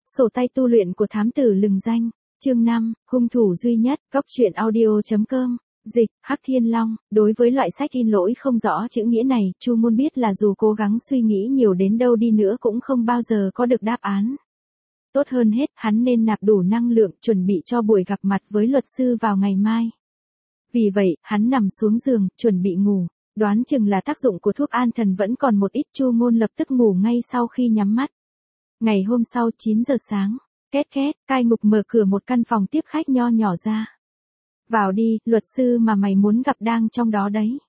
Sổ tay tu luyện của thám tử lừng danh. Chương 5, hung thủ duy nhất. Góc truyện audio.com. Dịch, Hắc Thiên Long. Đối với loại sách in lỗi không rõ chữ nghĩa này, Chu Môn biết là dù cố gắng suy nghĩ nhiều đến đâu đi nữa cũng không bao giờ có được đáp án. Tốt hơn hết, hắn nên nạp đủ năng lượng chuẩn bị cho buổi gặp mặt với luật sư vào ngày mai. Vì vậy, hắn nằm xuống giường, chuẩn bị ngủ. Đoán chừng là tác dụng của thuốc an thần vẫn còn một ít, Chu Môn lập tức ngủ ngay sau khi nhắm mắt. Ngày hôm sau 9 giờ sáng, két két, cai ngục mở cửa một căn phòng tiếp khách nho nhỏ ra. Vào đi, luật sư mà mày muốn gặp đang trong đó đấy.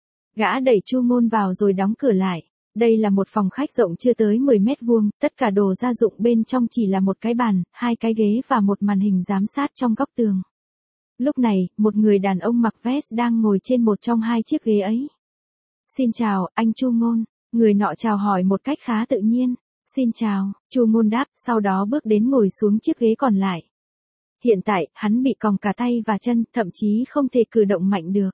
Gã đẩy Chu Môn vào rồi đóng cửa lại. Đây là một phòng khách rộng chưa tới 10 mét vuông, tất cả đồ gia dụng bên trong chỉ là một cái bàn, hai cái ghế và một màn hình giám sát trong góc tường. Lúc này, một người đàn ông mặc vest đang ngồi trên một trong hai chiếc ghế ấy. Xin chào, anh Chu Môn. Người nọ chào hỏi một cách khá tự nhiên. Xin chào, Chu Môn đáp, sau đó bước đến ngồi xuống chiếc ghế còn lại. Hiện tại, hắn bị còng cả tay và chân, thậm chí không thể cử động mạnh được.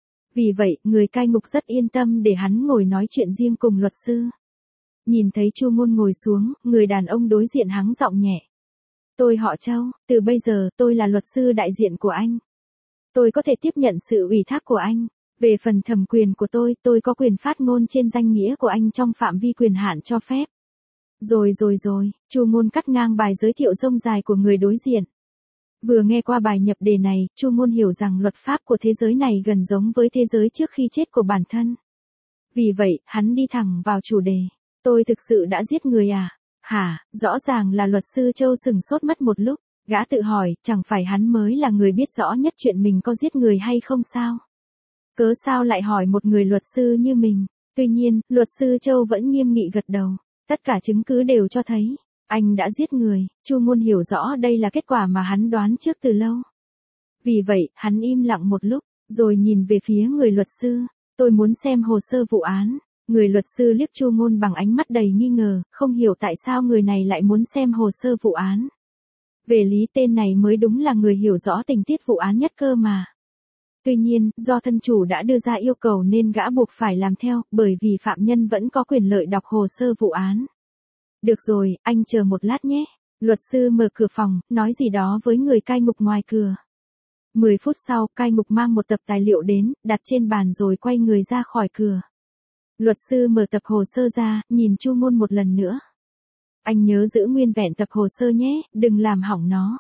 Vì vậy, người cai ngục rất yên tâm để hắn ngồi nói chuyện riêng cùng luật sư. Nhìn thấy Chu Môn ngồi xuống, người đàn ông đối diện hắng giọng nhẹ. Tôi họ Châu, từ bây giờ tôi là luật sư đại diện của anh. Tôi có thể tiếp nhận sự ủy thác của anh. Về phần thẩm quyền của tôi có quyền phát ngôn trên danh nghĩa của anh trong phạm vi quyền hạn cho phép. Rồi, Chu Môn cắt ngang bài giới thiệu rông dài của người đối diện. Vừa nghe qua bài nhập đề này, Chu Môn hiểu rằng luật pháp của thế giới này gần giống với thế giới trước khi chết của bản thân. Vì vậy, hắn đi thẳng vào chủ đề. Tôi thực sự đã giết người à? Hả, rõ ràng là luật sư Châu sửng sốt mất một lúc. Gã tự hỏi, chẳng phải hắn mới là người biết rõ nhất chuyện mình có giết người hay không sao? Cớ sao lại hỏi một người luật sư như mình? Tuy nhiên, luật sư Châu vẫn nghiêm nghị gật đầu. Tất cả chứng cứ đều cho thấy, anh đã giết người. Chu Môn hiểu rõ đây là kết quả mà hắn đoán trước từ lâu. Vì vậy, hắn im lặng một lúc, rồi nhìn về phía người luật sư. Tôi muốn xem hồ sơ vụ án. Người luật sư liếc Chu Môn bằng ánh mắt đầy nghi ngờ, không hiểu tại sao người này lại muốn xem hồ sơ vụ án. Về lý tên này mới đúng là người hiểu rõ tình tiết vụ án nhất cơ mà. Tuy nhiên, do thân chủ đã đưa ra yêu cầu nên gã buộc phải làm theo, bởi vì phạm nhân vẫn có quyền lợi đọc hồ sơ vụ án. Được rồi, anh chờ một lát nhé. Luật sư mở cửa phòng, nói gì đó với người cai ngục ngoài cửa. 10 phút sau, cai ngục mang một tập tài liệu đến, đặt trên bàn rồi quay người ra khỏi cửa. Luật sư mở tập hồ sơ ra, nhìn Chu Môn một lần nữa. Anh nhớ giữ nguyên vẹn tập hồ sơ nhé, đừng làm hỏng nó.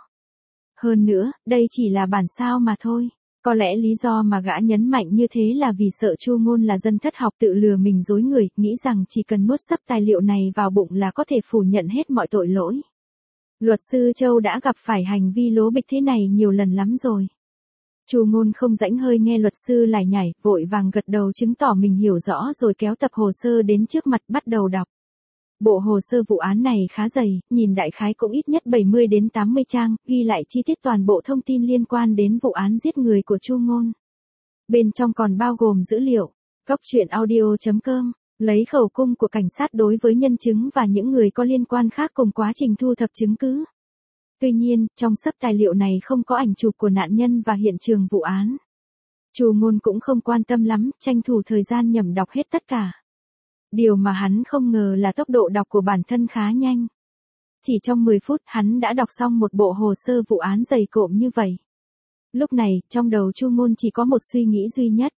Hơn nữa, đây chỉ là bản sao mà thôi. Có lẽ lý do mà gã nhấn mạnh như thế là vì sợ Chu Môn là dân thất học tự lừa mình dối người, nghĩ rằng chỉ cần nuốt sấp tài liệu này vào bụng là có thể phủ nhận hết mọi tội lỗi. Luật sư Châu đã gặp phải hành vi lố bịch thế này nhiều lần lắm rồi. Chu Môn không rãnh hơi nghe luật sư lải nhải, vội vàng gật đầu chứng tỏ mình hiểu rõ rồi kéo tập hồ sơ đến trước mặt bắt đầu đọc. Bộ hồ sơ vụ án này khá dày, nhìn đại khái cũng ít nhất 70 đến 80 trang, ghi lại chi tiết toàn bộ thông tin liên quan đến vụ án giết người của Chu Môn. Bên trong còn bao gồm dữ liệu. Góc truyện audio.com, lấy khẩu cung của cảnh sát đối với nhân chứng và những người có liên quan khác cùng quá trình thu thập chứng cứ. Tuy nhiên, trong xấp tài liệu này không có ảnh chụp của nạn nhân và hiện trường vụ án. Chu Môn cũng không quan tâm lắm, tranh thủ thời gian nhẩm đọc hết tất cả. Điều mà hắn không ngờ là tốc độ đọc của bản thân khá nhanh. Chỉ trong 10 phút hắn đã đọc xong một bộ hồ sơ vụ án dày cộm như vậy. Lúc này, trong đầu Chu Môn chỉ có một suy nghĩ duy nhất.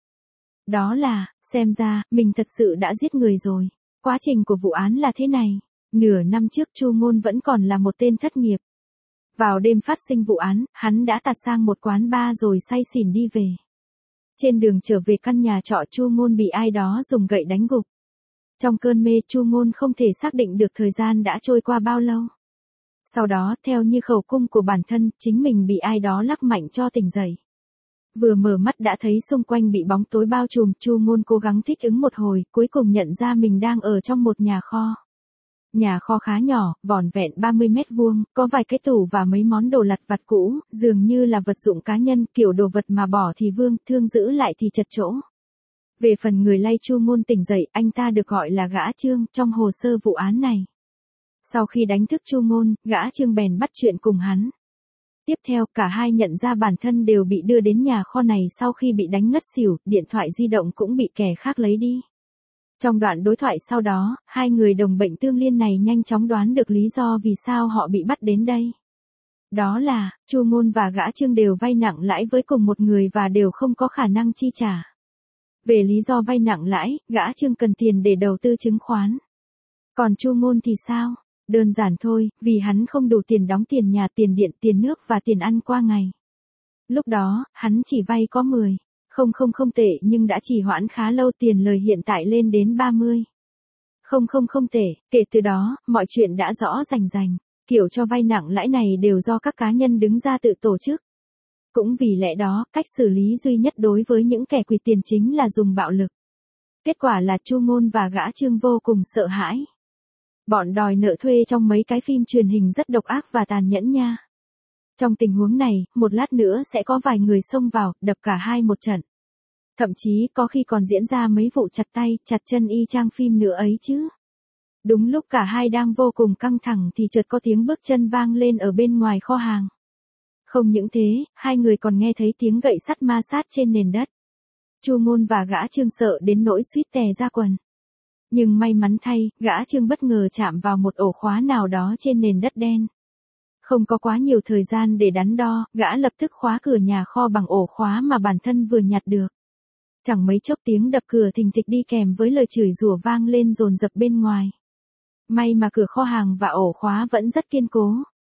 Đó là, xem ra, mình thật sự đã giết người rồi. Quá trình của vụ án là thế này. Nửa năm trước Chu Môn vẫn còn là một tên thất nghiệp. Vào đêm phát sinh vụ án, hắn đã tạt sang một quán bar rồi say xỉn đi về. Trên đường trở về căn nhà trọ Chu Môn bị ai đó dùng gậy đánh gục. Trong cơn mê Chu Môn không thể xác định được thời gian đã trôi qua bao lâu. Sau đó, theo như khẩu cung của bản thân, chính mình bị ai đó lắc mạnh cho tỉnh dậy. Vừa mở mắt đã thấy xung quanh bị bóng tối bao trùm, Chu Môn cố gắng thích ứng một hồi, cuối cùng nhận ra mình đang ở trong một nhà kho. Nhà kho khá nhỏ, vỏn vẹn 30 mét vuông, có vài cái tủ và mấy món đồ lặt vặt cũ, dường như là vật dụng cá nhân, kiểu đồ vật mà bỏ thì vương, thương giữ lại thì chật chỗ. Về phần người lay Chu Môn tỉnh dậy, anh ta được gọi là gã Trương trong hồ sơ vụ án này. Sau khi đánh thức Chu Môn, gã Trương bèn bắt chuyện cùng hắn. Tiếp theo, cả hai nhận ra bản thân đều bị đưa đến nhà kho này sau khi bị đánh ngất xỉu, điện thoại di động cũng bị kẻ khác lấy đi. Trong đoạn đối thoại sau đó, hai người đồng bệnh tương liên này nhanh chóng đoán được lý do vì sao họ bị bắt đến đây. Đó là, Chu Ngôn và gã Trương đều vay nặng lãi với cùng một người và đều không có khả năng chi trả. Về lý do vay nặng lãi, gã Trương cần tiền để đầu tư chứng khoán. Còn Chu Ngôn thì sao? Đơn giản thôi, vì hắn không đủ tiền đóng tiền nhà, tiền điện, tiền nước và tiền ăn qua ngày. Lúc đó, hắn chỉ vay có 10. Không tệ nhưng đã trì hoãn khá lâu, tiền lời hiện tại lên đến 30. Không tệ, kể từ đó, mọi chuyện đã rõ rành rành. Kiểu cho vay nặng lãi này đều do các cá nhân đứng ra tự tổ chức. Cũng vì lẽ đó, cách xử lý duy nhất đối với những kẻ quỵt tiền chính là dùng bạo lực. Kết quả là Chu Ngôn và gã Trương vô cùng sợ hãi. Bọn đòi nợ thuê trong mấy cái phim truyền hình rất độc ác và tàn nhẫn nha. Trong tình huống này, một lát nữa sẽ có vài người xông vào, đập cả hai một trận. Thậm chí có khi còn diễn ra mấy vụ chặt tay, chặt chân y chang phim nữa ấy chứ. Đúng lúc cả hai đang vô cùng căng thẳng thì chợt có tiếng bước chân vang lên ở bên ngoài kho hàng. Không những thế, hai người còn nghe thấy tiếng gậy sắt ma sát trên nền đất. Chu Ngôn và gã Trương sợ đến nỗi suýt tè ra quần. Nhưng may mắn thay, gã Trương bất ngờ chạm vào một ổ khóa nào đó trên nền đất đen. Không có quá nhiều thời gian để đắn đo, gã lập tức khóa cửa nhà kho bằng ổ khóa mà bản thân vừa nhặt được. Chẳng mấy chốc tiếng đập cửa thình thịch đi kèm với lời chửi rủa vang lên dồn dập bên ngoài. May mà cửa kho hàng và ổ khóa vẫn rất kiên cố.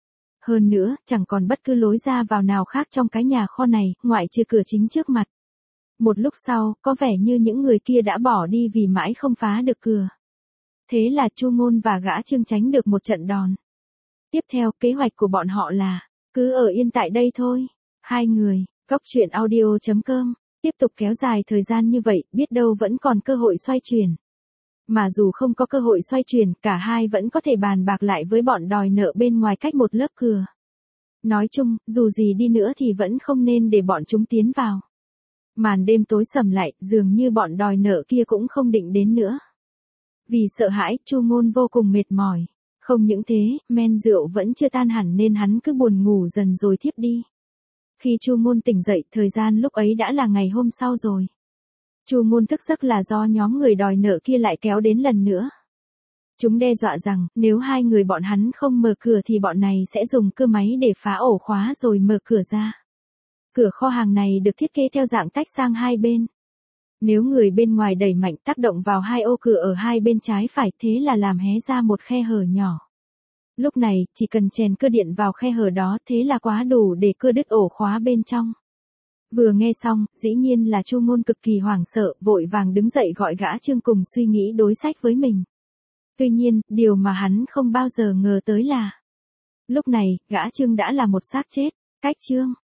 Hơn nữa, chẳng còn bất cứ lối ra vào nào khác trong cái nhà kho này, ngoại trừ cửa chính trước mặt. Một lúc sau, có vẻ như những người kia đã bỏ đi vì mãi không phá được cửa. Thế là Chu Ngôn và gã Trương tránh được một trận đòn. Tiếp theo, kế hoạch của bọn họ là, cứ ở yên tại đây thôi. Hai người, goctruyện.audio.com, tiếp tục kéo dài thời gian như vậy, biết đâu vẫn còn cơ hội xoay chuyển. Mà dù không có cơ hội xoay chuyển, cả hai vẫn có thể bàn bạc lại với bọn đòi nợ bên ngoài cách một lớp cửa. Nói chung, dù gì đi nữa thì vẫn không nên để bọn chúng tiến vào. Màn đêm tối sầm lại, dường như bọn đòi nợ kia cũng không định đến nữa. Vì sợ hãi, Chu Ngôn vô cùng mệt mỏi. Không những thế, men rượu vẫn chưa tan hẳn nên hắn cứ buồn ngủ dần rồi thiếp đi. Khi Chu Ngôn tỉnh dậy, thời gian lúc ấy đã là ngày hôm sau rồi. Chu Ngôn thức giấc là do nhóm người đòi nợ kia lại kéo đến lần nữa. Chúng đe dọa rằng, nếu hai người bọn hắn không mở cửa thì bọn này sẽ dùng cưa máy để phá ổ khóa rồi mở cửa ra. Cửa kho hàng này được thiết kế theo dạng tách sang hai bên. Nếu người bên ngoài đẩy mạnh tác động vào hai ô cửa ở hai bên trái phải, thế là làm hé ra một khe hở nhỏ. Lúc này, chỉ cần chèn cưa điện vào khe hở đó, thế là quá đủ để cưa đứt ổ khóa bên trong. Vừa nghe xong, dĩ nhiên là Chu Ngôn cực kỳ hoảng sợ, vội vàng đứng dậy gọi gã Trương cùng suy nghĩ đối sách với mình. Tuy nhiên, điều mà hắn không bao giờ ngờ tới là, lúc này, gã Trương đã là một xác chết. Cách chương